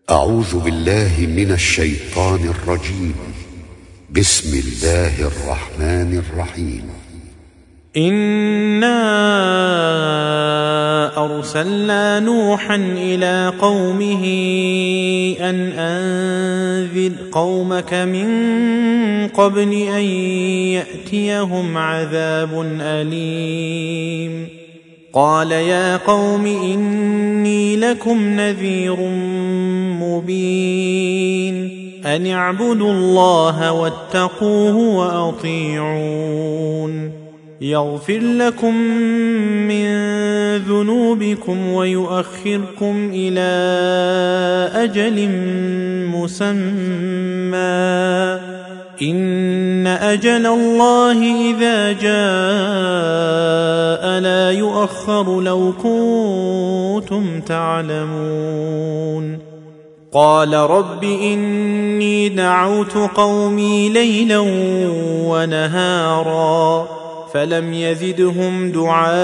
أعوذ بالله من الشيطان الرجيم. بسم الله الرحمن الرحيم. إنا أرسلنا نوحا إلى قومه أن أنذر قومك من قبل أن يأتيهم عذاب أليم. قال يا قوم إني لكم نذير مبين أن اعبدوا الله واتقوه وأطيعون يغفر لكم من ذنوبكم ويؤخركم إلى أجل مسمى إن أجل الله إذا جاء لا يؤخر لو كنتم تعلمون. قال رب إني دعوت قومي ليلا ونهارا فلم يزدهم دعائي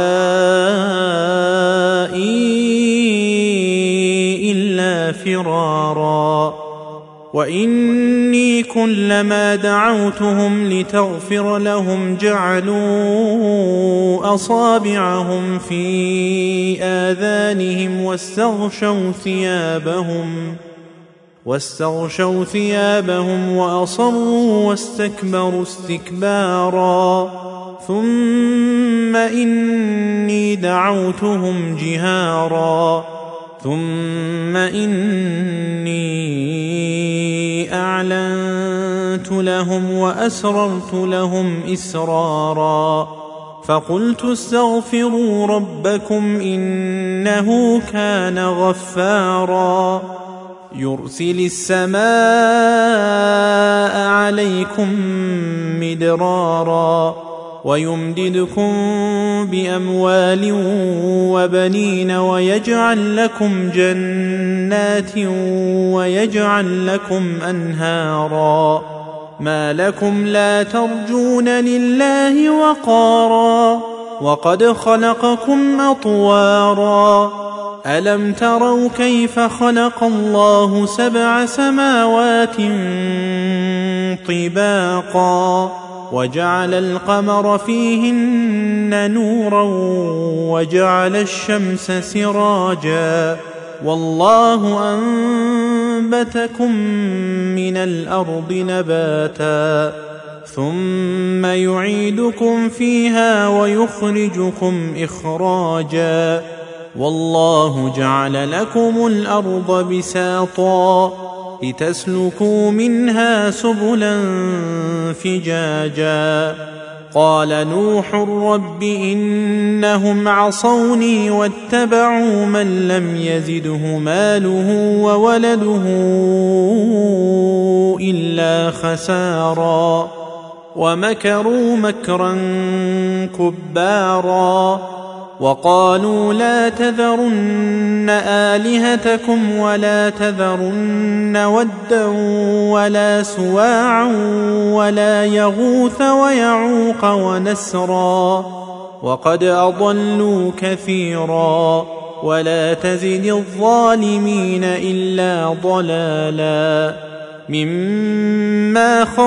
إلا فرارا وإني كلما دعوتهم لتغفر لهم جعلوا أصابعهم في آذانهم واستغشوا ثيابهم وأصروا واستكبروا استكبارا ثم إني دعوتهم جهارا ثم إني أعلنت لهم وأسررت لهم إسرارا فقلت استغفروا ربكم إنه كان غفارا يرسل السماء عليكم مدرارا ويمددكم بأموال وبنين ويجعل لكم جنات ويجعل لكم أنهارا ما لكم لا ترجون لله وقارا وقد خلقكم أطوارا ألم تروا كيف خلق الله 7 سماوات طباقا وجعل القمر فيهن نورا وجعل الشمس سراجا والله أنبتكم من الأرض نباتا ثم يعيدكم فيها ويخرجكم إخراجا والله جعل لكم الأرض بساطا لتسلكوا منها سبلا فجاجا قال نوح رب إنهم عصوني واتبعوا من لم يزده ماله وولده إلا خسارا ومكروا مكرا كبارا وقالوا لا تذرن آلهتكم ولا تذرن ودا ولا سواعا ولا يغوث ويعوق ونسرا وقد أضلوا كثيرا ولا تزد الظالمين إلا ضلالا مما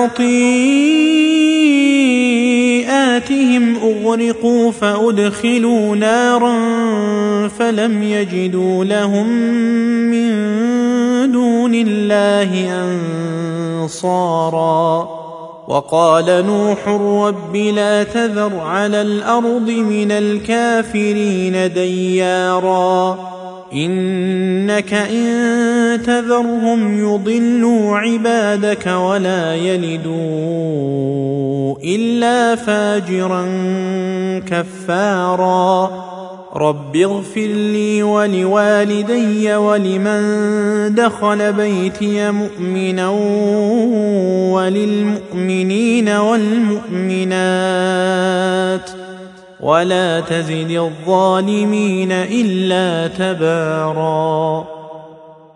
خطيئاتهم أغرقوا فأدخلوا نارا فلم يجدوا لهم من دون الله أنصارا وقال نوح رب لا تذر على الأرض من الكافرين ديارا إنك إن تذرهم يضلوا عبادك ولا يلدوا إلا فاجرا كفارا رب اغفر لي ولوالدي ولمن دخل بيتي مؤمنا وللمؤمنين والمؤمنات ولا تزد الظالمين إلا تبارا.